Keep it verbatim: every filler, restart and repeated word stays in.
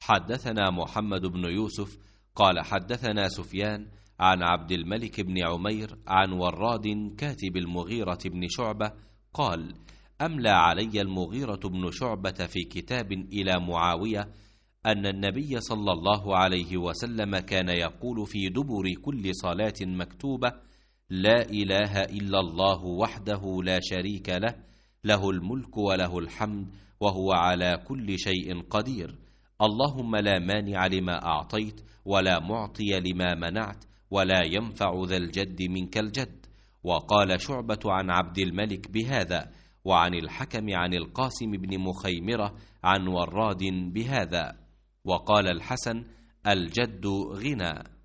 حدثنا محمد بن يوسف قال حدثنا سفيان عن عبد الملك بن عمير عن وراد كاتب المغيرة بن شعبة قال: أملى علي المغيرة بن شعبة في كتاب إلى معاوية أن النبي صلى الله عليه وسلم كان يقول في دبر كل صلاة مكتوبة: لا إله إلا الله وحده لا شريك له، له الملك وله الحمد وهو على كل شيء قدير، اللهم لا مانع لما أعطيت ولا معطي لما منعت ولا ينفع ذا الجد منك الجد. وقال شعبة عن عبد الملك بهذا، وعن الحكم عن القاسم بن مخيمرة عن وراد بهذا. وقال الحسن: الجد غنى.